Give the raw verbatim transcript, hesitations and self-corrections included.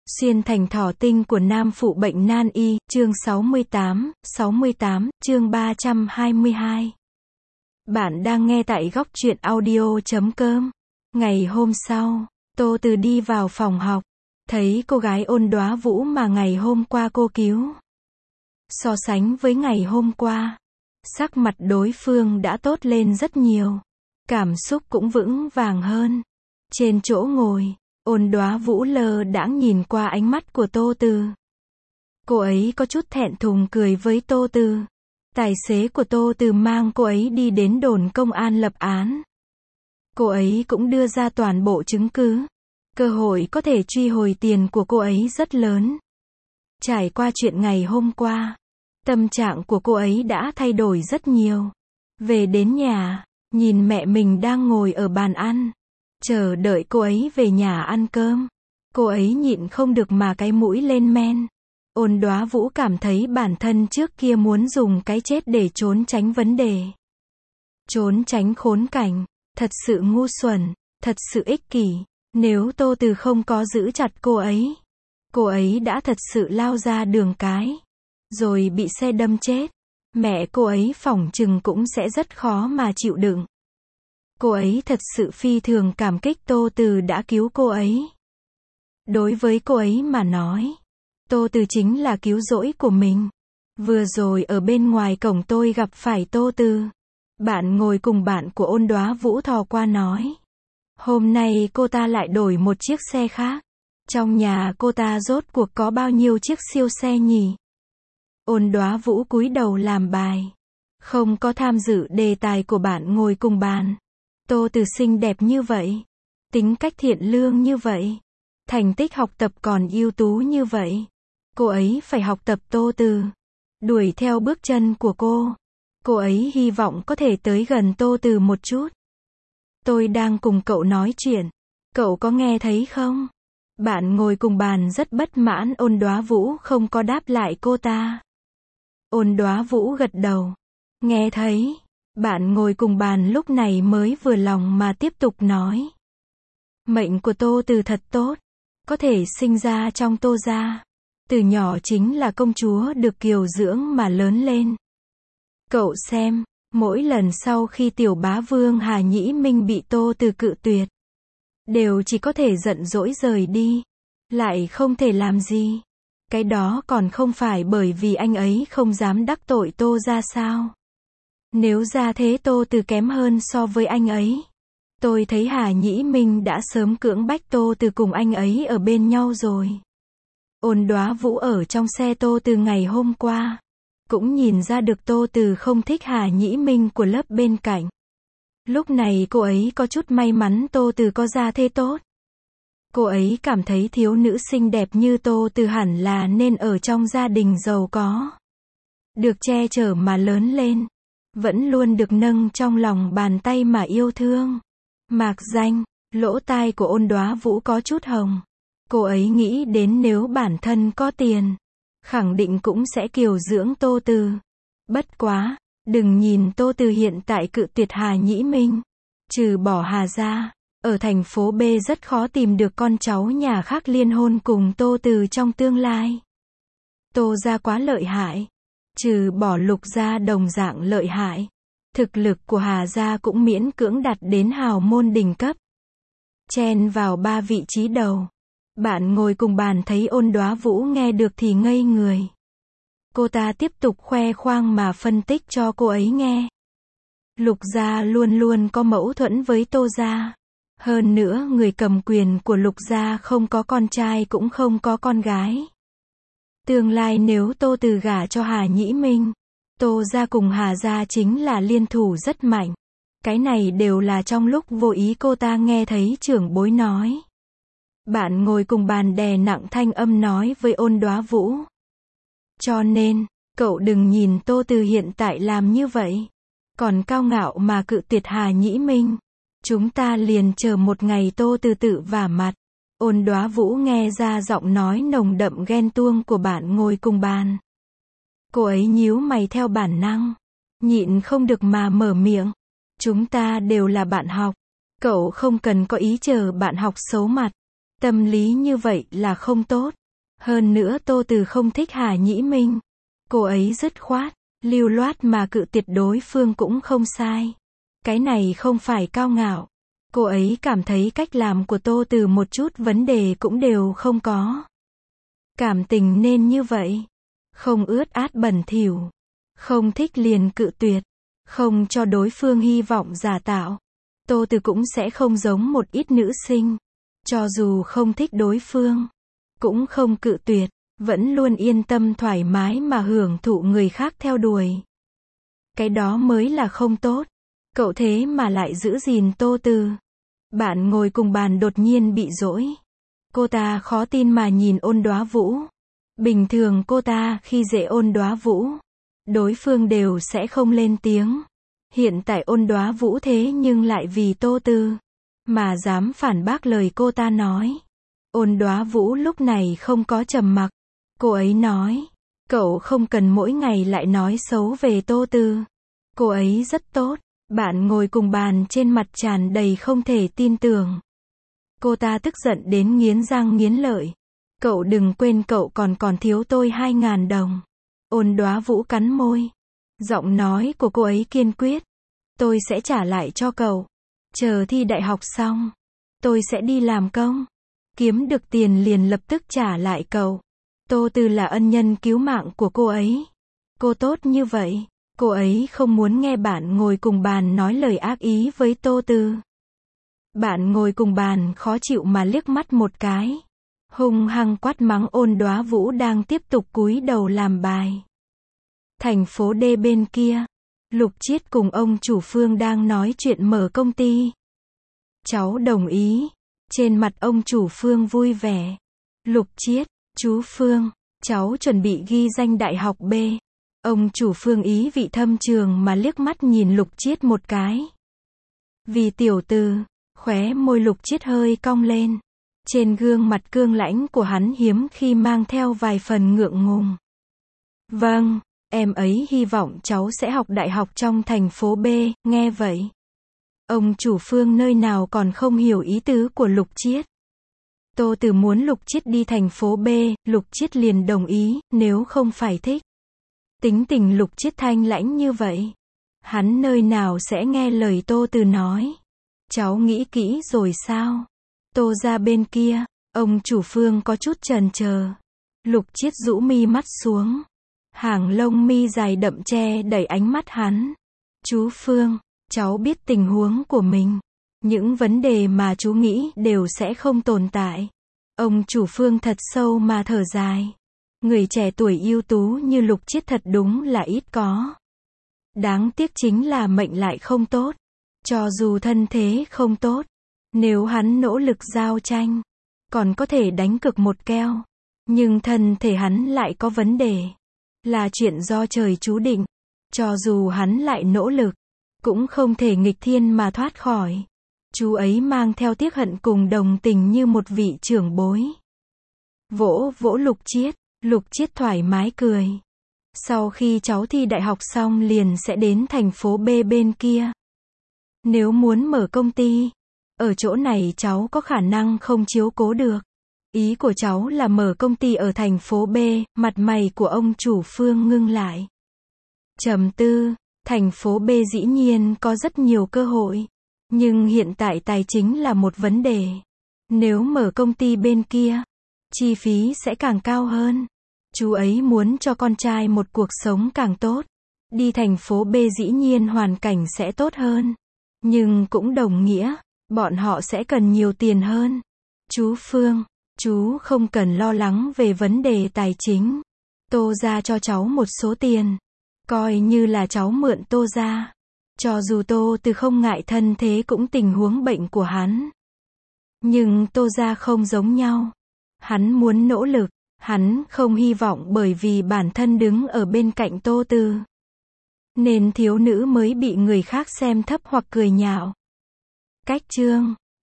Xuyên thành thỏ tinh của nam phụ bệnh nan y, chương sáu mươi tám, sáu mươi tám, chương ba trăm hai mươi hai. Bạn đang nghe tại góc truyện audio chấm com. Ngày hôm sau, Tô Từ đi vào phòng học, thấy cô gái Ôn Đóa Vũ mà ngày hôm qua cô cứu. So sánh với ngày hôm qua, sắc mặt đối phương đã tốt lên rất nhiều, cảm xúc cũng vững vàng hơn. Trên chỗ ngồi, Ôn Đóa Vũ lơ đãng nhìn qua ánh mắt của Tô Từ. Cô ấy có chút thẹn thùng cười với Tô Từ. Tài xế của Tô Từ mang cô ấy đi đến đồn công an lập án. Cô ấy cũng đưa ra toàn bộ chứng cứ. Cơ hội có thể truy hồi tiền của cô ấy rất lớn. Trải qua chuyện ngày hôm qua, tâm trạng của cô ấy đã thay đổi rất nhiều. Về đến nhà, nhìn mẹ mình đang ngồi ở bàn ăn, chờ đợi cô ấy về nhà ăn cơm. Cô ấy nhịn không được mà cái mũi lên men. Ôn Đóa Vũ cảm thấy bản thân trước kia muốn dùng cái chết để trốn tránh vấn đề. Trốn tránh khốn cảnh. Thật sự ngu xuẩn. Thật sự ích kỷ. Nếu Tô Từ không có giữ chặt cô ấy, cô ấy đã thật sự lao ra đường cái, rồi bị xe đâm chết. Mẹ cô ấy phỏng chừng cũng sẽ rất khó mà chịu đựng. Cô ấy thật sự phi thường cảm kích Tô Từ đã cứu cô ấy. Đối với cô ấy mà nói, Tô Từ chính là cứu rỗi của mình. Vừa rồi ở bên ngoài cổng tôi gặp phải Tô Từ. Bạn ngồi cùng bạn của Ôn Đóa Vũ thò qua nói. Hôm nay cô ta lại đổi một chiếc xe khác. Trong nhà cô ta rốt cuộc có bao nhiêu chiếc siêu xe nhỉ? Ôn Đóa Vũ cúi đầu làm bài, không có tham dự đề tài của bạn ngồi cùng bàn. Tô Từ xinh đẹp như vậy, tính cách thiện lương như vậy, thành tích học tập còn ưu tú như vậy. Cô ấy phải học tập Tô Từ, đuổi theo bước chân của cô. Cô ấy hy vọng có thể tới gần Tô Từ một chút. Tôi đang cùng cậu nói chuyện, cậu có nghe thấy không? Bạn ngồi cùng bàn rất bất mãn Ôn Đóa Vũ không có đáp lại cô ta. Ôn Đóa Vũ gật đầu. Nghe thấy. Bạn ngồi cùng bàn lúc này mới vừa lòng mà tiếp tục nói. Mệnh của Tô Từ thật tốt. Có thể sinh ra trong Tô gia. Từ nhỏ chính là công chúa được kiều dưỡng mà lớn lên. Cậu xem, mỗi lần sau khi tiểu bá vương Hà Nhĩ Minh bị Tô Từ cự tuyệt, đều chỉ có thể giận dỗi rời đi. Lại không thể làm gì. Cái đó còn không phải bởi vì anh ấy không dám đắc tội Tô gia sao? Nếu ra thế Tô Từ kém hơn so với anh ấy, tôi thấy Hà Nhĩ Minh đã sớm cưỡng bách Tô Từ cùng anh ấy ở bên nhau rồi. Ôn Đóa Vũ ở trong xe Tô Từ ngày hôm qua, cũng nhìn ra được Tô Từ không thích Hà Nhĩ Minh của lớp bên cạnh. Lúc này cô ấy có chút may mắn Tô Từ có gia thế tốt. Cô ấy cảm thấy thiếu nữ xinh đẹp như Tô Từ hẳn là nên ở trong gia đình giàu có, được che chở mà lớn lên, vẫn luôn được nâng trong lòng bàn tay mà yêu thương. Mạc danh, lỗ tai của Ôn Đóa Vũ có chút hồng. Cô ấy nghĩ đến nếu bản thân có tiền, khẳng định cũng sẽ kiều dưỡng Tô Từ. Bất quá, đừng nhìn Tô Từ hiện tại cự tuyệt Hà Nhĩ Minh. Trừ bỏ Hà gia, ở thành phố B rất khó tìm được con cháu nhà khác liên hôn cùng Tô Từ trong tương lai. Tô gia quá lợi hại. Trừ bỏ Lục gia đồng dạng lợi hại. Thực lực của Hà gia cũng miễn cưỡng đạt đến hào môn đỉnh cấp. Chen vào ba vị trí đầu. Bạn ngồi cùng bàn thấy Ôn Đóa Vũ nghe được thì ngây người. Cô ta tiếp tục khoe khoang mà phân tích cho cô ấy nghe. Lục gia luôn luôn có mâu thuẫn với Tô gia. Hơn nữa người cầm quyền của Lục gia không có con trai cũng không có con gái. Tương lai nếu Tô Từ gả cho Hà Nhĩ Minh, Tô gia cùng Hà gia chính là liên thủ rất mạnh. Cái này đều là trong lúc vô ý cô ta nghe thấy trưởng bối nói. Bạn ngồi cùng bàn đè nặng thanh âm nói với Ôn Đóa Vũ. Cho nên, cậu đừng nhìn Tô Từ hiện tại làm như vậy, còn cao ngạo mà cự tuyệt Hà Nhĩ Minh. Chúng ta liền chờ một ngày Tô Từ tự vả mặt. Ôn Đóa Vũ nghe ra giọng nói nồng đậm ghen tuông của bạn ngồi cùng bàn. Cô ấy nhíu mày theo bản năng, nhịn không được mà mở miệng. Chúng ta đều là bạn học. Cậu không cần có ý chờ bạn học xấu mặt. Tâm lý như vậy là không tốt. Hơn nữa Tô Từ không thích Hà Nhĩ Minh. Cô ấy dứt khoát, lưu loát mà cự tuyệt đối phương cũng không sai. Cái này không phải cao ngạo. Cô ấy cảm thấy cách làm của Tô Từ một chút vấn đề cũng đều không có. Cảm tình nên như vậy. Không ướt át bẩn thỉu. Không thích liền cự tuyệt. Không cho đối phương hy vọng giả tạo. Tô Từ cũng sẽ không giống một ít nữ sinh. Cho dù không thích đối phương, cũng không cự tuyệt, vẫn luôn yên tâm thoải mái mà hưởng thụ người khác theo đuổi. Cái đó mới là không tốt. Cậu thế mà lại giữ gìn Tô Từ. Bạn ngồi cùng bàn đột nhiên bị dỗi. Cô ta khó tin mà nhìn Ôn Đóa Vũ. Bình thường cô ta khi dễ Ôn Đóa Vũ, đối phương đều sẽ không lên tiếng. Hiện tại Ôn Đóa Vũ thế nhưng lại vì Tô Từ mà dám phản bác lời cô ta nói. Ôn Đóa Vũ lúc này không có trầm mặc. Cô ấy nói, cậu không cần mỗi ngày lại nói xấu về Tô Từ. Cô ấy rất tốt. Bạn ngồi cùng bàn trên mặt tràn đầy không thể tin tưởng. Cô ta tức giận đến nghiến răng nghiến lợi. Cậu đừng quên cậu còn còn thiếu tôi hai ngàn đồng. Ôn Đóa Vũ cắn môi. Giọng nói của cô ấy kiên quyết. Tôi sẽ trả lại cho cậu. Chờ thi đại học xong, tôi sẽ đi làm công. Kiếm được tiền liền lập tức trả lại cậu. Tô Từ là ân nhân cứu mạng của cô ấy. Cô tốt như vậy. Cô ấy không muốn nghe bạn ngồi cùng bàn nói lời ác ý với Tô Từ. Bạn ngồi cùng bàn khó chịu mà liếc mắt một cái. Hung hăng quát mắng Ôn Đóa Vũ đang tiếp tục cúi đầu làm bài. Thành phố D bên kia, Lục Chiết cùng ông chủ Phương đang nói chuyện mở công ty. Cháu đồng ý. Trên mặt ông chủ Phương vui vẻ. Lục Chiết, chú Phương, cháu chuẩn bị ghi danh đại học B. Ông chủ Phương ý vị thâm trường mà liếc mắt nhìn Lục Chiết một cái. Vì tiểu từ, khóe môi Lục Chiết hơi cong lên. Trên gương mặt cương lãnh của hắn hiếm khi mang theo vài phần ngượng ngùng. Vâng, em ấy hy vọng cháu sẽ học đại học trong thành phố B, nghe vậy. Ông chủ Phương nơi nào còn không hiểu ý tứ của Lục Chiết. Tô Từ muốn Lục Chiết đi thành phố B, Lục Chiết liền đồng ý, nếu không phải thích. Tính tình Lục Chiết thanh lãnh như vậy, hắn nơi nào sẽ nghe lời Tô Từ nói. Cháu nghĩ kỹ rồi sao? Tô ra bên kia, ông chủ Phương có chút chần chờ. Lục Chiết rũ mi mắt xuống. Hàng lông mi dài đậm che đẩy ánh mắt hắn. Chú Phương, cháu biết tình huống của mình. Những vấn đề mà chú nghĩ đều sẽ không tồn tại. Ông chủ Phương thật sâu mà thở dài. Người trẻ tuổi ưu tú như Lục Chiết thật đúng là ít có. Đáng tiếc chính là mệnh lại không tốt. Cho dù thân thế không tốt, nếu hắn nỗ lực giao tranh, còn có thể đánh cực một keo. Nhưng thân thể hắn lại có vấn đề. Là chuyện do trời chú định. Cho dù hắn lại nỗ lực, cũng không thể nghịch thiên mà thoát khỏi. Chú ấy mang theo tiếc hận cùng đồng tình như một vị trưởng bối. Vỗ vỗ Lục Chiết, Lục Chiết thoải mái cười. Sau khi cháu thi đại học xong liền sẽ đến thành phố B bên kia. Nếu muốn mở công ty, ở chỗ này cháu có khả năng không chiếu cố được. Ý của cháu là mở công ty ở thành phố B, mặt mày của ông chủ Phương ngưng lại. Trầm tư, thành phố B dĩ nhiên có rất nhiều cơ hội. Nhưng hiện tại tài chính là một vấn đề. Nếu mở công ty bên kia, chi phí sẽ càng cao hơn. Chú ấy muốn cho con trai một cuộc sống càng tốt. Đi thành phố B dĩ nhiên hoàn cảnh sẽ tốt hơn. Nhưng cũng đồng nghĩa, bọn họ sẽ cần nhiều tiền hơn. Chú Phương, chú không cần lo lắng về vấn đề tài chính. Tô ra cho cháu một số tiền. Coi như là cháu mượn Tô ra. Cho dù Tô Từ không ngại thân thế cũng tình huống bệnh của hắn. Nhưng Tô ra không giống nhau. Hắn muốn nỗ lực. Hắn không hy vọng bởi vì bản thân đứng ở bên cạnh Tô Từ, nên thiếu nữ mới bị người khác xem thấp hoặc cười nhạo. Cách chương